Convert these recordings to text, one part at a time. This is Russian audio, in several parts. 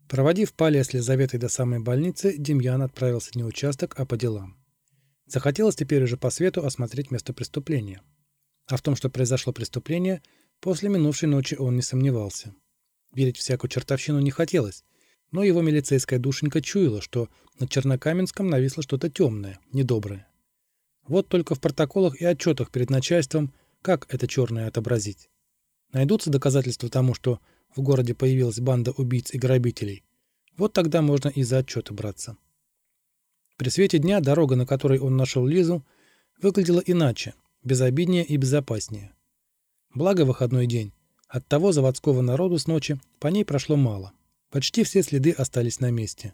Проводив Палия с Лизаветой до самой больницы, Демьян отправился не в участок, а по делам. Захотелось теперь уже по свету осмотреть место преступления. А в том, что произошло преступление, после минувшей ночи он не сомневался. Верить всякую чертовщину не хотелось, но его милицейская душенька чуяла, что на Чернокаменском нависло что-то темное, недоброе. Вот только в протоколах и отчетах перед начальством как это черное отобразить? Найдутся доказательства тому, что в городе появилась банда убийц и грабителей. Вот тогда можно и за отчеты браться. При свете дня дорога, на которой он нашел Лизу, выглядела иначе, безобиднее и безопаснее. Благо выходной день. Оттого заводского народу с ночи по ней прошло мало. Почти все следы остались на месте.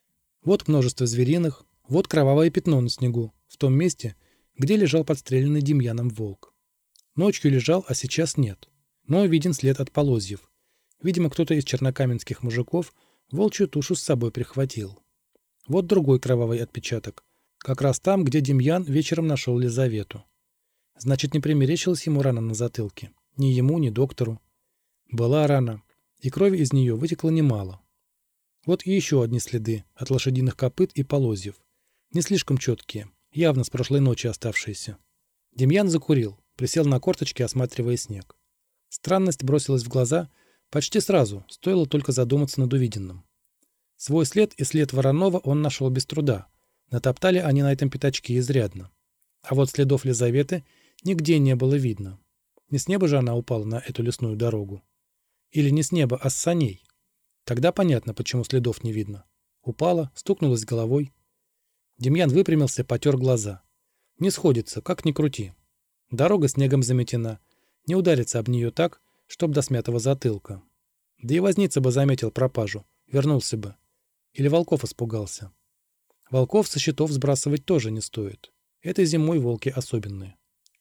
Вот множество звериных, вот кровавое пятно на снегу, в том месте, где лежал подстреленный Демьяном волк. Ночью лежал, а сейчас нет. Но виден след от полозьев. Видимо, кто-то из чернокаменских мужиков волчью тушу с собой прихватил. Вот другой кровавый отпечаток. Как раз там, где Демьян вечером нашел Лизавету. Значит, не примерещилась ему рана на затылке. Ни ему, ни доктору. Была рана, и крови из нее вытекло немало. Вот и еще одни следы от лошадиных копыт и полозьев. Не слишком четкие, явно с прошлой ночи оставшиеся. Демьян закурил, присел на корточки, осматривая снег. Странность бросилась в глаза почти сразу, стоило только задуматься над увиденным. Свой след и след Воронова он нашел без труда. Натоптали они на этом пятачке изрядно. А вот следов Лизаветы нигде не было видно. Не с неба же она упала на эту лесную дорогу. Или не с неба, а с саней. Тогда понятно, почему следов не видно. Упала, стукнулась головой. Демьян выпрямился, потер глаза. Не сходится, как ни крути. Дорога снегом заметена. Не ударится об нее так, чтоб до смятого затылка. Да и возница бы заметил пропажу, вернулся бы. Или волков испугался. Волков со счетов сбрасывать тоже не стоит. Этой зимой волки особенные.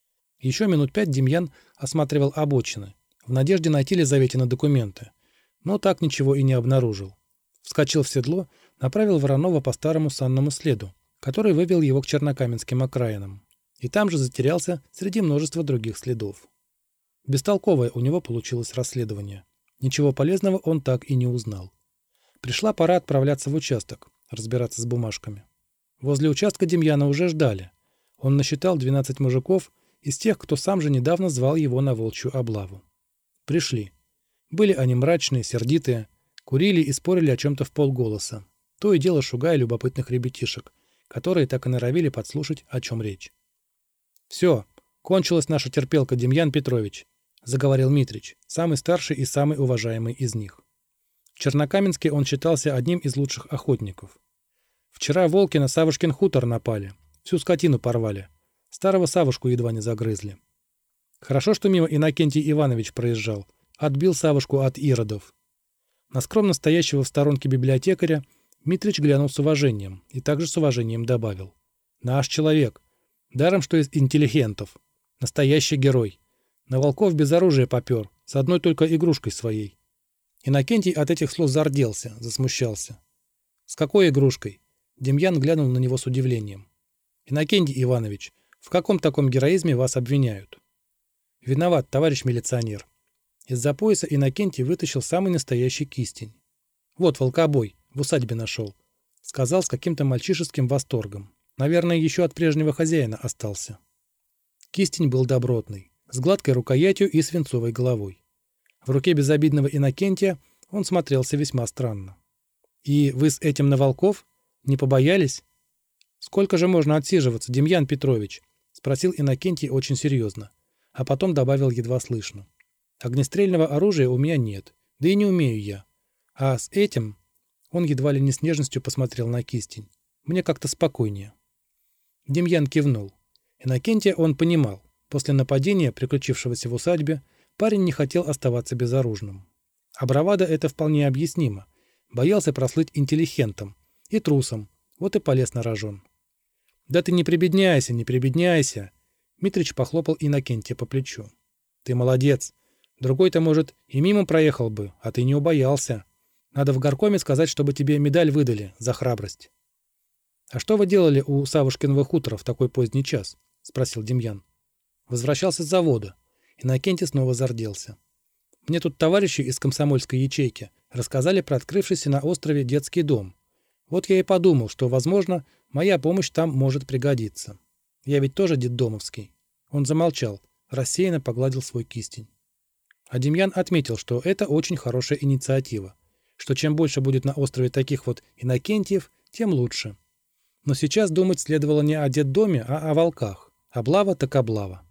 Еще минут 5 Демьян осматривал обочины, в надежде найти Лизаветины документы, но так ничего и не обнаружил. Вскочил в седло, направил Воронова по старому санному следу, который вывел его к чернокаменским окраинам, и там же затерялся среди множества других следов. Бестолковое у него получилось расследование. Ничего полезного он так и не узнал. Пришла пора отправляться в участок, разбираться с бумажками. Возле участка Демьяна уже ждали. Он насчитал 12 мужиков из тех, кто сам же недавно звал его на волчью облаву. Пришли. Были они мрачные, сердитые, курили и спорили о чем-то вполголоса, то и дело шугая любопытных ребятишек, которые так и норовили подслушать, о чем речь. «Все, кончилась наша терпелка, Демьян Петрович», — заговорил Митрич, самый старший и самый уважаемый из них. В Чернокаменске он считался одним из лучших охотников. Вчера волки на Савушкин хутор напали, всю скотину порвали. Старого Савушку едва не загрызли. Хорошо, что мимо Иннокентий Иванович проезжал, отбил Савушку от иродов. На скромно стоящего в сторонке библиотекаря Митрич глянул с уважением и также с уважением добавил. «Наш человек. Даром, что из интеллигентов. Настоящий герой. На волков без оружия попер, с одной только игрушкой своей». Иннокентий от этих слов зарделся, засмущался. «С какой игрушкой?» Демьян глянул на него с удивлением. «Иннокентий Иванович, в каком таком героизме вас обвиняют?» «Виноват, товарищ милиционер». Из-за пояса Иннокентий вытащил самый настоящий кистень. «Вот волкобой, в усадьбе нашел», — сказал с каким-то мальчишеским восторгом. Наверное, еще от прежнего хозяина остался. Кистень был добротный, с гладкой рукоятью и свинцовой головой. В руке безобидного Иннокентия он смотрелся весьма странно. «И вы с этим на волков? Не побоялись?» «Сколько же можно отсиживаться, Демьян Петрович?» — спросил Иннокентий очень серьезно, а потом добавил едва слышно. «Огнестрельного оружия у меня нет, да и не умею я. А с этим...» Он едва ли не с нежностью посмотрел на кистень. «Мне как-то спокойнее». Демьян кивнул. Иннокентия он понимал. После нападения, приключившегося в усадьбе, парень не хотел оставаться безоружным. А бравада это вполне объяснимо. Боялся прослыть интеллигентом и трусом, вот и полез на рожон. «Да ты не прибедняйся, не прибедняйся!» Митрич похлопал Иннокентия по плечу. «Ты молодец. Другой-то, может, и мимо проехал бы, а ты не убоялся. Надо в горкоме сказать, чтобы тебе медаль выдали за храбрость». «А что вы делали у Савушкиного хутора в такой поздний час?» — спросил Демьян. «Возвращался с завода». Иннокентий снова зарделся. «Мне тут товарищи из комсомольской ячейки Рассказали про открывшийся на острове детский дом. Вот я и подумал, что, возможно, моя помощь там может пригодиться. Я ведь тоже детдомовский». Он замолчал, рассеянно погладил свой кистень. А Демьян отметил, что это очень хорошая инициатива, что чем больше будет на острове таких вот Иннокентиев, тем лучше. Но сейчас думать следовало не о детдоме, а о волках. Облава так облава.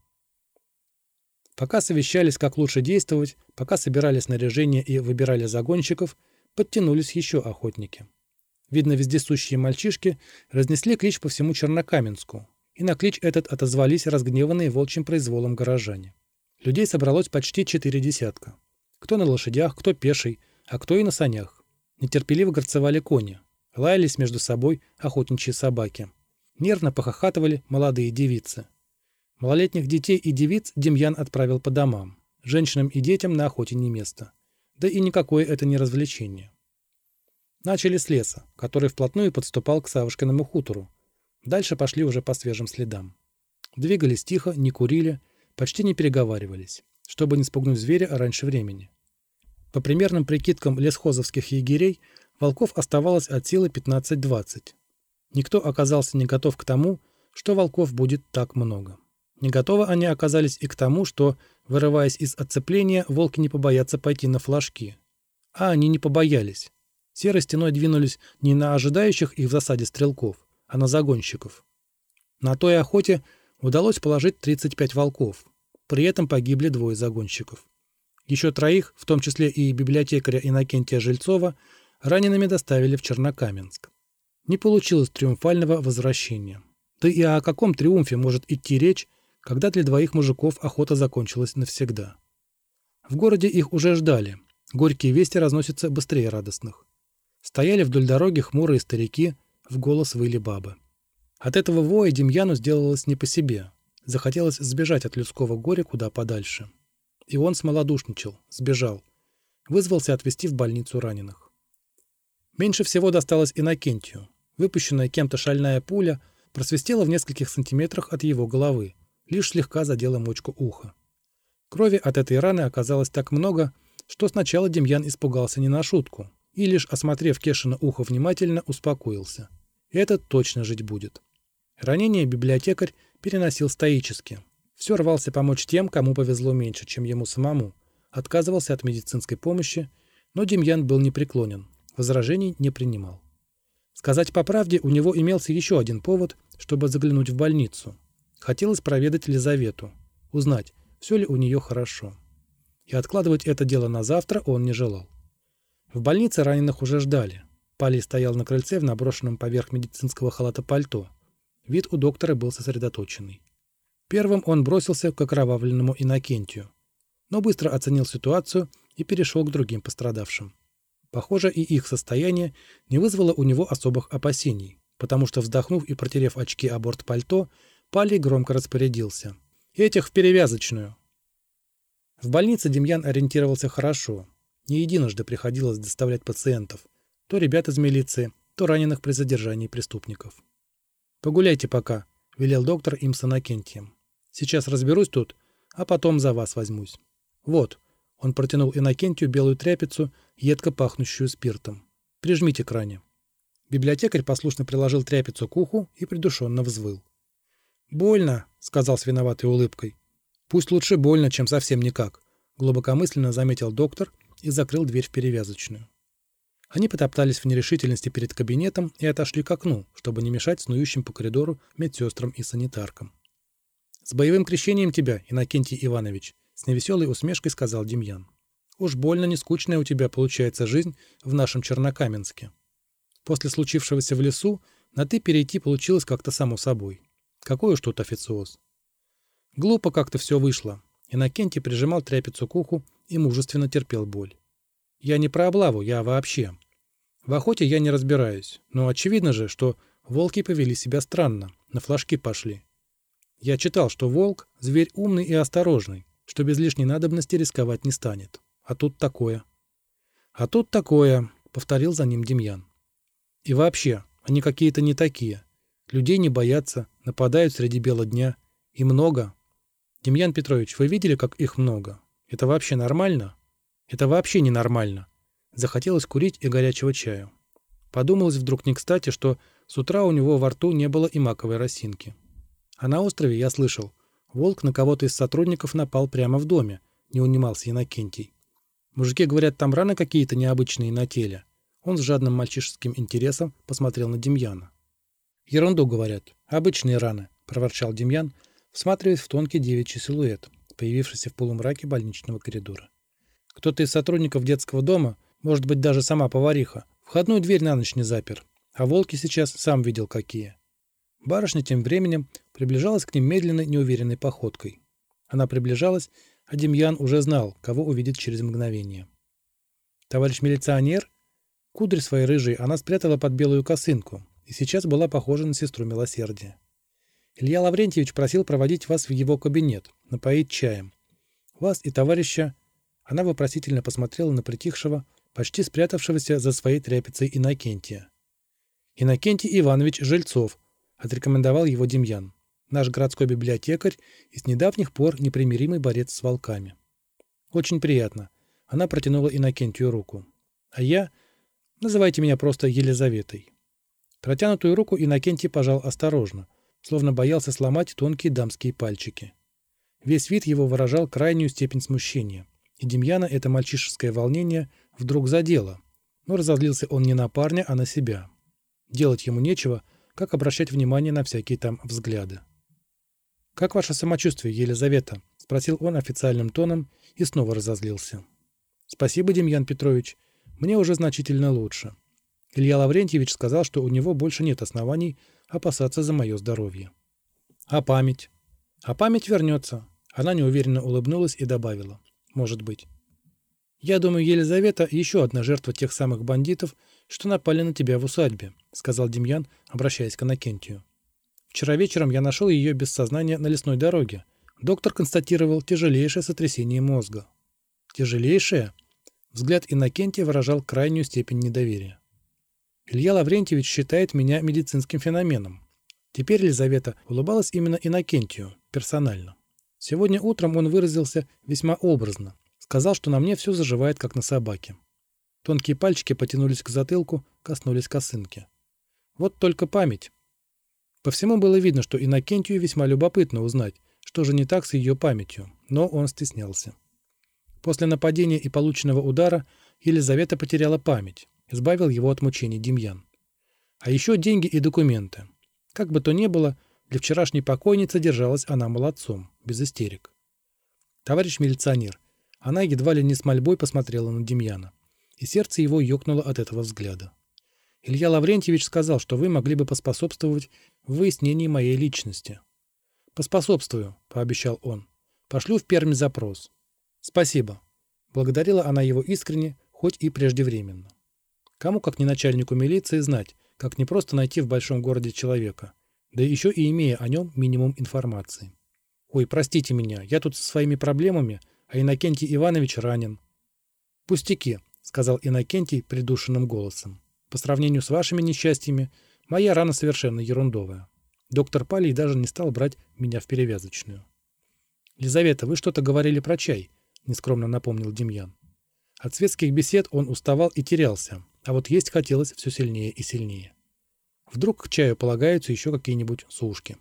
Пока совещались, как лучше действовать, пока собирали снаряжение и выбирали загонщиков, подтянулись еще охотники. Видно, вездесущие мальчишки разнесли клич по всему Чернокаменску, и на клич этот отозвались разгневанные волчьим произволом горожане. Людей собралось почти 4 десятка. Кто на лошадях, кто пеший, а кто и на санях. Нетерпеливо горцевали кони, лаялись между собой охотничьи собаки. Нервно похохатывали молодые девицы. Малолетних детей и девиц Демьян отправил по домам. Женщинам и детям на охоте не место. Да и никакое это не развлечение. Начали с леса, который вплотную подступал к Савушкиному хутору. Дальше пошли уже по свежим следам. Двигались тихо, не курили, почти не переговаривались, чтобы не спугнуть зверя раньше времени. По примерным прикидкам лесхозовских егерей, волков оставалось от силы 15-20. Никто оказался не готов к тому, что волков будет так много. Не готовы они оказались и к тому, что, вырываясь из отцепления, волки не побоятся пойти на флажки. А они не побоялись. Серой стеной двинулись не на ожидающих их в засаде стрелков, а на загонщиков. На той охоте удалось положить 35 волков. При этом погибли 2 загонщиков. Еще 3, в том числе и библиотекаря Иннокентия Жильцова, ранеными доставили в Чернокаменск. Не получилось триумфального возвращения. Да и о каком триумфе может идти речь, когда для 2 мужиков охота закончилась навсегда? В городе их уже ждали. Горькие вести разносятся быстрее радостных. Стояли вдоль дороги хмурые старики, в голос выли бабы. От этого воя Демьяну сделалось не по себе. Захотелось сбежать от людского горя куда подальше. И он смолодушничал, сбежал. Вызвался отвезти в больницу раненых. Меньше всего досталось Иннокентию. Выпущенная кем-то шальная пуля просвистела в нескольких сантиметрах от его головы, лишь слегка задела мочку уха. Крови от этой раны оказалось так много, что сначала Демьян испугался не на шутку и, лишь осмотрев Кешина ухо внимательно, успокоился. Этот точно жить будет. Ранение библиотекарь переносил стоически. Все рвался помочь тем, кому повезло меньше, чем ему самому. Отказывался от медицинской помощи, но Демьян был непреклонен, возражений не принимал. Сказать по правде, у него имелся еще один повод, чтобы заглянуть в больницу. Хотелось проведать Лизавету, узнать, все ли у нее хорошо. И откладывать это дело на завтра он не желал. В больнице раненых уже ждали. Палий стоял на крыльце в наброшенном поверх медицинского халата пальто. Вид у доктора был сосредоточенный. Первым он бросился к окровавленному Иннокентию, но быстро оценил ситуацию и перешел к другим пострадавшим. Похоже, и их состояние не вызвало у него особых опасений, потому что, вздохнув и протерев очки о борт пальто, Палий громко распорядился: «Этих в перевязочную!» В больнице Демьян ориентировался хорошо. Не единожды приходилось доставлять пациентов, то ребят из милиции, то раненых при задержании преступников. «Погуляйте пока», — велел доктор им с Иннокентием. «Сейчас разберусь тут, а потом за вас возьмусь. Вот», — он протянул Иннокентию белую тряпицу, едко пахнущую спиртом. «Прижмите к ране». Библиотекарь послушно приложил тряпицу к уху и придушенно взвыл. «Больно», — сказал с виноватой улыбкой. «Пусть лучше больно, чем совсем никак», — глубокомысленно заметил доктор и закрыл дверь в перевязочную. Они потоптались в нерешительности перед кабинетом и отошли к окну, чтобы не мешать снующим по коридору медсестрам и санитаркам. «С боевым крещением тебя, Иннокентий Иванович», — с невеселой усмешкой сказал Демьян. «Уж больно нескучная у тебя получается жизнь в нашем Чернокаменске. После случившегося в лесу на «ты» перейти получилось как-то само собой. Какой уж тут официоз». Глупо как-то все вышло. Иннокентий прижимал тряпицу к уху и мужественно терпел боль. «Я не про облаву, я вообще. В охоте я не разбираюсь, но очевидно же, что волки повели себя странно, на флажки пошли. Я читал, что волк – зверь умный и осторожный, что без лишней надобности рисковать не станет. А тут такое». «А тут такое», – повторил за ним Демьян. «И вообще, они какие-то не такие. Людей не боятся, нападают среди бела дня. И много. Демьян Петрович, вы видели, как их много? Это вообще нормально?» «Это вообще ненормально», Захотелось курить и горячего чаю. Подумалось вдруг не кстати, что с утра у него во рту не было и маковой росинки. А на острове, я слышал, волк на кого-то из сотрудников напал прямо в доме, не унимался Иннокентий. Мужики говорят, там раны какие-то необычные на теле. Он с жадным мальчишеским интересом посмотрел на Демьяна. «Ерунду, говорят. Обычные раны», — проворчал Демьян, всматриваясь в тонкий девичий силуэт, появившийся в полумраке больничного коридора. «Кто-то из сотрудников детского дома, может быть, даже сама повариха, входную дверь на ночь не запер, а волки сейчас сам видел какие». Барышня тем временем приближалась к ним медленной, неуверенной походкой. Она приближалась, а Демьян уже знал, кого увидит через мгновение. «Товарищ милиционер?» Кудри свои рыжие она спрятала под белую косынку и сейчас была похожа на сестру милосердия. «Илья Лаврентьевич просил проводить вас в его кабинет, напоить чаем. Вас и товарища...» Она вопросительно посмотрела на притихшего, почти спрятавшегося за своей тряпицей Иннокентия. «Иннокентий Иванович Жильцов», — отрекомендовал его Демьян. «Наш городской библиотекарь и с недавних пор непримиримый борец с волками». «Очень приятно». Она протянула Иннокентию руку. «А я... Называйте меня просто Елизаветой». Протянутую руку Иннокентий пожал осторожно, словно боялся сломать тонкие дамские пальчики. Весь вид его выражал крайнюю степень смущения, и Демьяна это мальчишеское волнение вдруг задело, но разозлился он не на парня, а на себя. Делать ему нечего, как обращать внимание на всякие там взгляды. «Как ваше самочувствие, Елизавета?» — спросил он официальным тоном и снова разозлился. «Спасибо, Демьян Петрович. Мне уже значительно лучше. Илья Лаврентьевич сказал, что у него больше нет оснований опасаться за мое здоровье». «А память?» «А память вернется». Она неуверенно улыбнулась и добавила. «Может быть». «Я думаю, Елизавета еще одна жертва тех самых бандитов, что напали на тебя в усадьбе», — сказал Демьян, обращаясь к Иннокентию. «Вчера вечером я нашел ее без сознания на лесной дороге. Доктор констатировал тяжелейшее сотрясение мозга». «Тяжелейшее?» Взгляд Иннокентия выражал крайнюю степень недоверия. «Илья Лаврентьевич считает меня медицинским феноменом». Теперь Елизавета улыбалась именно Иннокентию, персонально. Сегодня утром он выразился весьма образно. Сказал, что на мне все заживает, как на собаке. Тонкие пальчики потянулись к затылку, коснулись косынки. Вот только память. По всему было видно, что Иннокентию весьма любопытно узнать, что же не так с ее памятью, но он стеснялся. После нападения и полученного удара Елизавета потеряла память, избавил его от мучений Демьян. А еще деньги и документы. Как бы то ни было, для вчерашней покойницы держалась она молодцом, без истерик. «Товарищ милиционер», она едва ли не с мольбой посмотрела на Демьяна, и сердце его ёкнуло от этого взгляда. «Илья Лаврентьевич сказал, что вы могли бы поспособствовать в выяснении моей личности». «Поспособствую», — пообещал он. «Пошлю в Пермь запрос». «Спасибо». Благодарила она его искренне, хоть и преждевременно. Кому, как не начальнику милиции, знать, как не просто найти в большом городе человека, да еще и имея о нем минимум информации. «Ой, простите меня, я тут со своими проблемами, а Иннокентий Иванович ранен». «Пустяки», — сказал Иннокентий придушенным голосом. «По сравнению с вашими несчастьями, моя рана совершенно ерундовая. Доктор Палий даже не стал брать меня в перевязочную». «Лизавета, вы что-то говорили про чай», — нескромно напомнил Демьян. От светских бесед он уставал и терялся, а вот есть хотелось все сильнее и сильнее. Вдруг к чаю полагаются еще какие-нибудь сушки.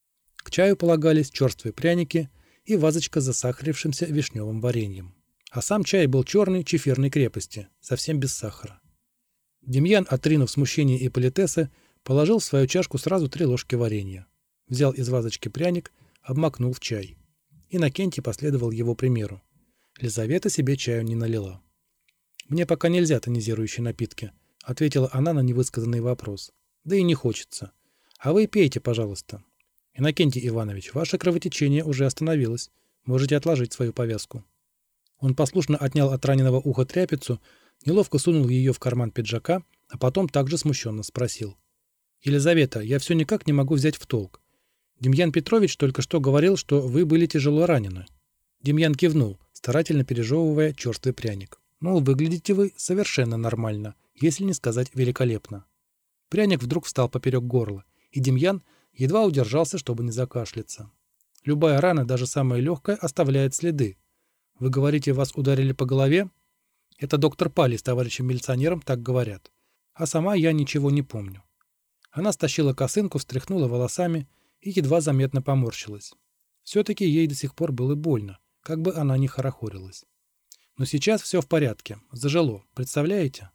К чаю полагались черствые пряники и вазочка с засахарившимся вишневым вареньем. А сам чай был черной чефирной крепости, совсем без сахара. Демьян, отринув смущение и политесы, положил в свою чашку сразу 3 ложки варенья. Взял из вазочки пряник, обмакнул в чай. Иннокентий последовал его примеру. Лизавета себе чаю не налила. «Мне пока нельзя тонизирующие напитки», — ответила она на невысказанный вопрос. «Да и не хочется. А вы пейте, пожалуйста. Иннокентий Иванович, ваше кровотечение уже остановилось. Можете отложить свою повязку». Он послушно отнял от раненого уха тряпицу, неловко сунул ее в карман пиджака, а потом также смущенно спросил. «Елизавета, я все никак не могу взять в толк. Демьян Петрович только что говорил, что вы были тяжело ранены». Демьян кивнул, старательно пережевывая черствый пряник. «Ну, выглядите вы совершенно нормально, если не сказать великолепно». Пряник вдруг встал поперек горла, и Демьян едва удержался, чтобы не закашляться. «Любая рана, даже самая легкая, оставляет следы. Вы говорите, вас ударили по голове?» Это доктор Палли с товарищем-милиционером так говорят. А сама я ничего не помню. Она стащила косынку, встряхнула волосами и едва заметно поморщилась. Все-таки ей до сих пор было больно, как бы она ни хорохорилась. Но сейчас все в порядке, зажило, представляете?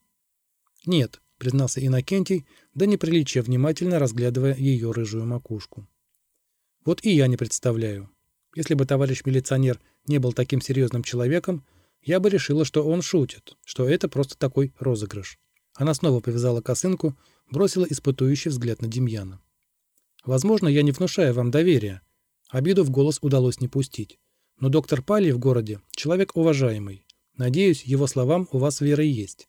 Нет, признался Иннокентий, до неприличия внимательно разглядывая ее рыжую макушку. Вот и я не представляю. Если бы товарищ милиционер не был таким серьезным человеком, я бы решила, что он шутит, что это просто такой розыгрыш. Она снова повязала косынку, бросила испытующий взгляд на Демьяна. Возможно, я не внушаю вам доверия. Обиду в голос удалось не пустить. Но доктор Палли в городе — человек уважаемый. Надеюсь, его словам у вас вера есть.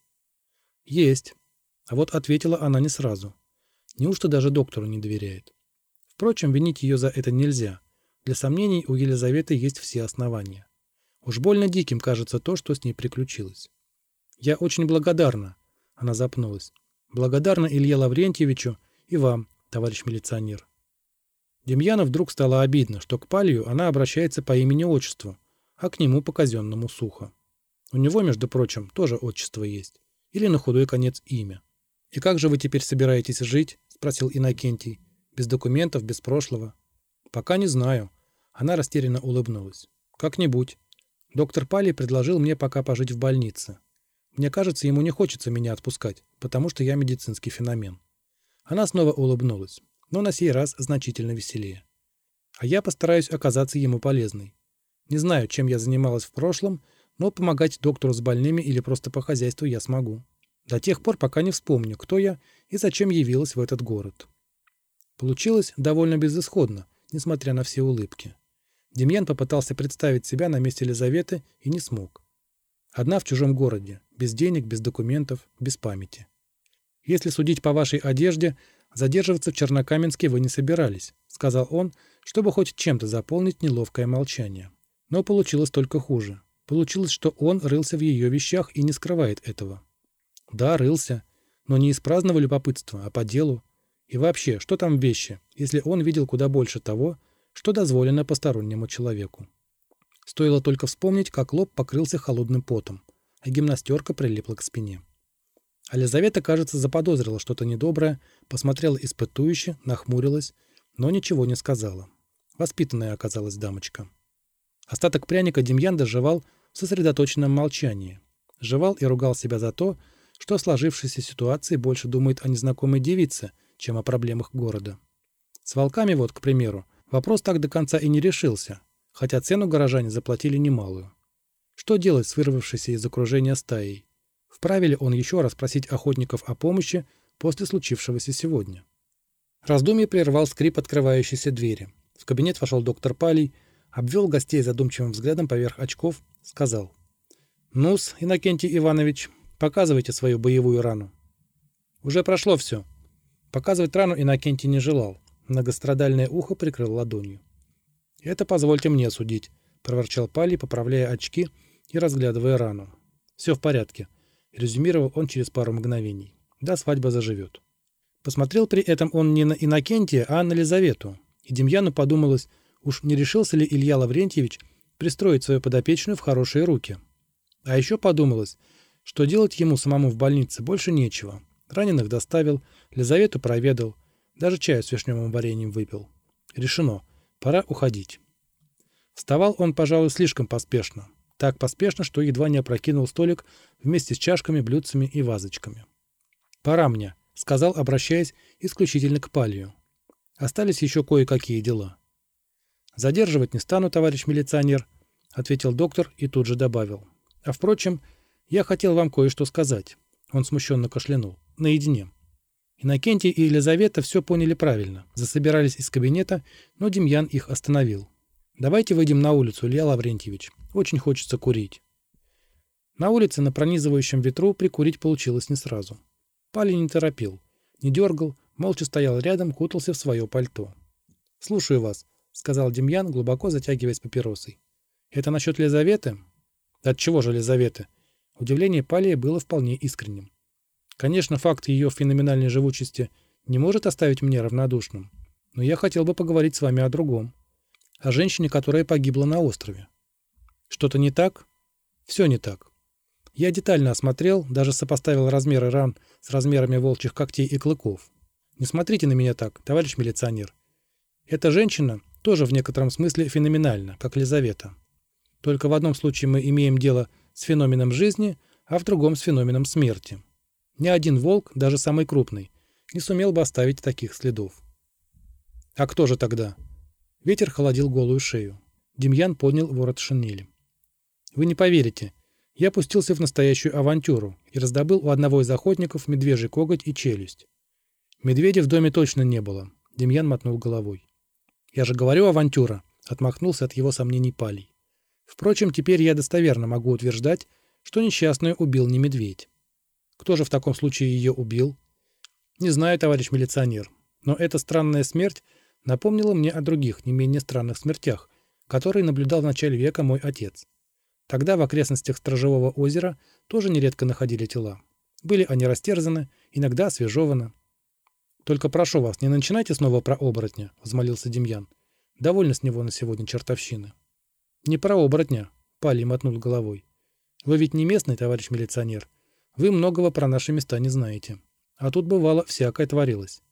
Есть. А вот ответила она не сразу. Неужто даже доктору не доверяет? Впрочем, винить ее за это нельзя. Для сомнений у Елизаветы есть все основания. Уж больно диким кажется то, что с ней приключилось. Я очень благодарна, она запнулась. Благодарна Илье Лаврентьевичу и вам, товарищ милиционер. Демьяну вдруг стало обидно, что к Палию она обращается по имени-отчеству, а к нему по казенному сухо. У него, между прочим, тоже отчество есть. Или на худой конец имя. «И как же вы теперь собираетесь жить?» — спросил Иннокентий. «Без документов, без прошлого?» «Пока не знаю». Она растерянно улыбнулась. «Как-нибудь. Доктор Палли предложил мне пока пожить в больнице. Мне кажется, ему не хочется меня отпускать, потому что я медицинский феномен». Она снова улыбнулась, но на сей раз значительно веселее. «А я постараюсь оказаться ему полезной. Не знаю, чем я занималась в прошлом, но помогать доктору с больными или просто по хозяйству я смогу. До тех пор, пока не вспомню, кто я и зачем явилась в этот город». Получилось довольно безысходно, несмотря на все улыбки. Демьян попытался представить себя на месте Елизаветы и не смог. Одна в чужом городе, без денег, без документов, без памяти. «Если судить по вашей одежде, задерживаться в Чернокаменске вы не собирались», — сказал он, чтобы хоть чем-то заполнить неловкое молчание. Но получилось только хуже. Получилось, что он рылся в ее вещах и не скрывает этого. Да, рылся, но не из праздного любопытства, а по делу. И вообще, что там вещи, если он видел куда больше того, что дозволено постороннему человеку? Стоило только вспомнить, как лоб покрылся холодным потом, а гимнастерка прилипла к спине. А Лизавета, кажется, заподозрила что-то недоброе, посмотрела испытующе, нахмурилась, но ничего не сказала. Воспитанная оказалась дамочка. Остаток пряника Демьян дожевал в сосредоточенном молчании. Жевал и ругал себя за то, что в сложившейся ситуации больше думает о незнакомой девице, чем о проблемах города. С волками вот, к примеру, вопрос так до конца и не решился, хотя цену горожане заплатили немалую. Что делать с вырвавшейся из окружения стаей? Вправе ли он еще раз просить охотников о помощи после случившегося сегодня? Раздумье прервал скрип открывающейся двери. В кабинет вошел доктор Палий, обвел гостей задумчивым взглядом поверх очков, сказал: «Ну-с, Иннокентий Иванович, показывайте свою боевую рану». «Уже прошло все». Показывать рану Иннокентий не желал. Многострадальное ухо прикрыл ладонью. «Это позвольте мне судить», — проворчал Палий, поправляя очки и разглядывая рану. «Все в порядке», — резюмировал он через пару мгновений. «Да, свадьба заживет». Посмотрел при этом он не на Иннокентия, а на Лизавету. И Демьяну подумалось, уж не решился ли Илья Лаврентьевич пристроить свою подопечную в хорошие руки. А еще подумалось, что делать ему самому в больнице больше нечего. Раненых доставил, Лизавету проведал, даже чаю с вишневым вареньем выпил. Решено, пора уходить. Вставал он, пожалуй, слишком поспешно. Так поспешно, что едва не опрокинул столик вместе с чашками, блюдцами и вазочками. «Пора мне», — сказал, обращаясь исключительно к Палию. «Остались еще кое-какие дела». «Задерживать не стану, товарищ милиционер», — ответил доктор и тут же добавил. «А впрочем, я хотел вам кое-что сказать». Он смущенно кашлянул. «Наедине». Иннокентий и Елизавета все поняли правильно. Засобирались из кабинета, но Демьян их остановил. «Давайте выйдем на улицу, Илья Лаврентьевич. Очень хочется курить». На улице на пронизывающем ветру прикурить получилось не сразу. Палий не торопил, не дергал, молча стоял рядом, кутался в свое пальто. «Слушаю вас», — сказал Демьян, глубоко затягиваясь папиросой. «Это насчет Лизаветы?» «Отчего же Лизаветы?» Удивление Палия было вполне искренним. «Конечно, факт ее феноменальной живучести не может оставить меня равнодушным, но я хотел бы поговорить с вами о другом. О женщине, которая погибла на острове». «Что-то не так?» «Все не так. Я детально осмотрел, даже сопоставил размеры ран с размерами волчьих когтей и клыков. Не смотрите на меня так, товарищ милиционер. Эта женщина тоже в некотором смысле феноменальна, как Лизавета. Только в одном случае мы имеем дело с феноменом жизни, а в другом с феноменом смерти. Ни один волк, даже самый крупный, не сумел бы оставить таких следов. А кто же тогда? Ветер холодил голую шею. Демьян поднял ворот шинели. Вы не поверите, я пустился в настоящую авантюру и раздобыл у одного из охотников медвежий коготь и челюсть. Медведя в доме точно не было. Демьян мотнул головой. Я же говорю, авантюра, отмахнулся от его сомнений Палий. Впрочем, теперь я достоверно могу утверждать, что несчастную убил не медведь. Кто же в таком случае ее убил? Не знаю, товарищ милиционер, но эта странная смерть напомнила мне о других, не менее странных смертях, которые наблюдал в начале века мой отец. Тогда в окрестностях Сторожевого озера тоже нередко находили тела. Были они растерзаны, иногда освежеваны. «Только прошу вас, не начинайте снова про оборотня», — взмолился Демьян. «Довольно с него на сегодня чертовщины». «Не про оборотня», — Палий мотнул головой. «Вы ведь не местный, товарищ милиционер. Вы многого про наши места не знаете. А тут, бывало, всякое творилось.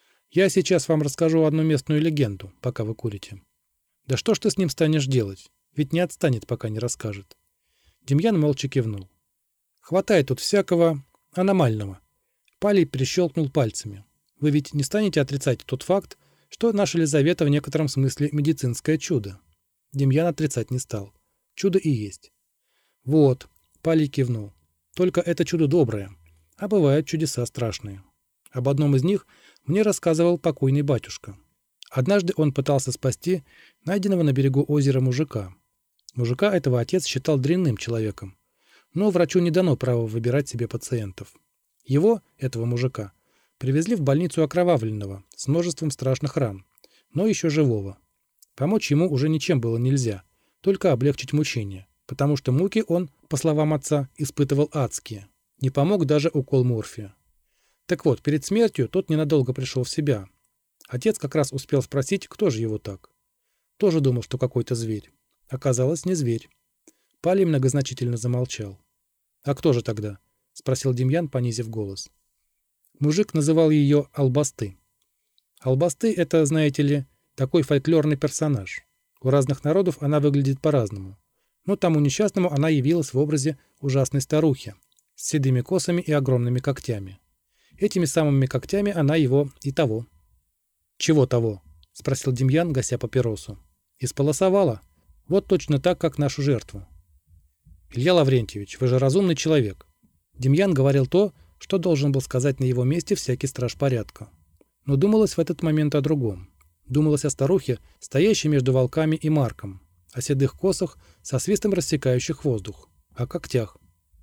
Я сейчас вам расскажу одну местную легенду, пока вы курите». «Да что ж ты с ним станешь делать? Ведь не отстанет, пока не расскажет». Демьян молча кивнул. «Хватает тут всякого аномального». Палий прищелкнул пальцами. «Вы ведь не станете отрицать тот факт, что наша Лизавета в некотором смысле медицинское чудо?» Демьян отрицать не стал. Чудо и есть. «Вот», — Палий кивнул. «Только это чудо доброе, а бывают чудеса страшные. Об одном из них мне рассказывал покойный батюшка. Однажды он пытался спасти найденного на берегу озера мужика. Мужика этого отец считал дрянным человеком, но врачу не дано право выбирать себе пациентов. Его, этого мужика, привезли в больницу окровавленного, с множеством страшных ран, но еще живого. Помочь ему уже ничем было нельзя, только облегчить мучения, потому что муки он, по словам отца, испытывал адские. Не помог даже укол морфия. Так вот, перед смертью тот ненадолго пришел в себя. Отец как раз успел спросить, кто же его так. Тоже думал, что какой-то зверь. Оказалось, не зверь. Палий многозначительно замолчал. «А кто же тогда?» — спросил Демьян, понизив голос. Мужик называл ее Албасты. Албасты — это, знаете ли, такой фольклорный персонаж. У разных народов она выглядит по-разному. Но тому несчастному она явилась в образе ужасной старухи с седыми косами и огромными когтями. Этими самыми когтями она его и того. «Чего того?» — спросил Демьян, гася папиросу. «Исполосовала? Вот точно так, как нашу жертву». «Илья Лаврентьевич, вы же разумный человек». Демьян говорил то, что должен был сказать на его месте всякий страж порядка. Но думалось в этот момент о другом. Думалось о старухе, стоящей между волками и Марком, о седых косах, со свистом рассекающих воздух, о когтях.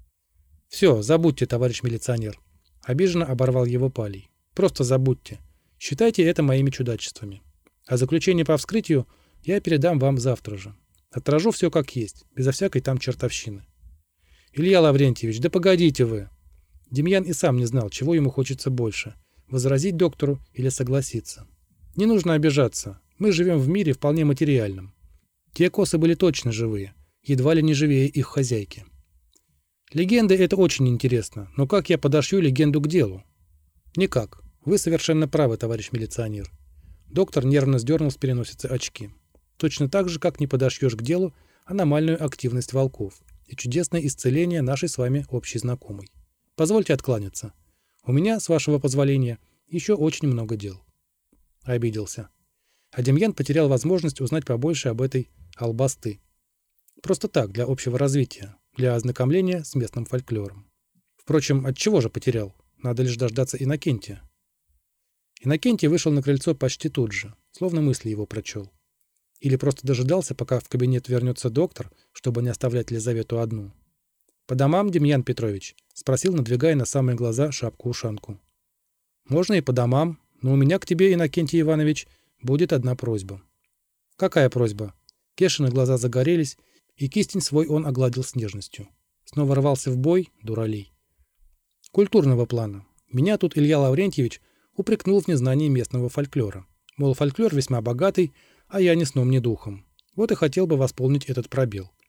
«Все, забудьте, товарищ милиционер», — обиженно оборвал его Палий. «Просто забудьте. Считайте это моими чудачествами. А заключение по вскрытию я передам вам завтра же. Отражу все как есть, безо всякой там чертовщины». «Илья Лаврентьевич, да погодите вы!» Демьян и сам не знал, чего ему хочется больше — возразить доктору или согласиться. «Не нужно обижаться. Мы живем в мире вполне материальном. Те косы были точно живые, едва ли не живее их хозяйки. Легенды — это очень интересно, но как я подошью легенду к делу?» «Никак. Вы совершенно правы, товарищ милиционер». Доктор нервно сдернул с переносицы очки. «Точно так же, как не подошьешь к делу аномальную активность волков и чудесное исцеление нашей с вами общей знакомой. Позвольте откланяться. У меня, с вашего позволения, еще очень много дел». Обиделся. А Демьян потерял возможность узнать побольше об этой Албасты. Просто так, для общего развития, для ознакомления с местным фольклором. Впрочем, от чего же потерял? Надо лишь дождаться Иннокентия. Иннокентий вышел на крыльцо почти тут же, словно мысли его прочел. Или просто дожидался, пока в кабинет вернется доктор, чтобы не оставлять Лизавету одну. «По домам, Демьян Петрович?» — спросил, надвигая на самые глаза шапку-ушанку. «Можно и по домам, но у меня к тебе, Иннокентий Иванович, будет одна просьба». «Какая просьба?» Кешины глаза загорелись, и кистень свой он огладил с нежностью. Снова рвался в бой, дуралей. «Культурного плана. Меня тут Илья Лаврентьевич упрекнул в незнании местного фольклора. Мол, фольклор весьма богатый, а я ни сном, ни духом. Вот и хотел бы восполнить этот пробел.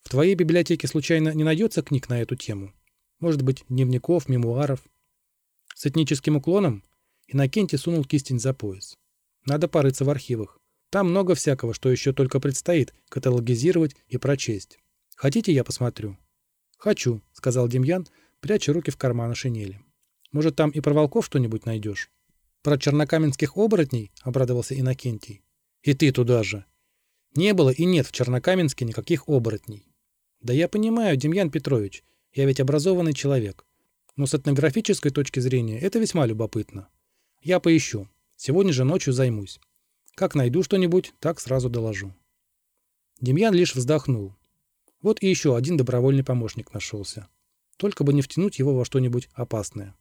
В твоей библиотеке случайно не найдется книг на эту тему? Может быть, дневников, мемуаров? С этническим уклоном Иннокентий сунул кистень за пояс. Надо порыться в архивах. Там много всякого, что еще только предстоит каталогизировать и прочесть. Хотите, я посмотрю? Хочу, сказал Демьян, пряча руки в карманы шинели. Может, там и про волков что-нибудь найдешь? Про чернокаменских оборотней? Обрадовался Иннокентий. И ты туда же. Не было и нет в Чернокаменске никаких оборотней. Да я понимаю, Демьян Петрович, я ведь образованный человек. Но с этнографической точки зрения это весьма любопытно. Я поищу. Сегодня же ночью займусь. Как найду что-нибудь, так сразу доложу. Демьян лишь вздохнул. Вот и еще один добровольный помощник нашелся. Только бы не втянуть его во что-нибудь опасное.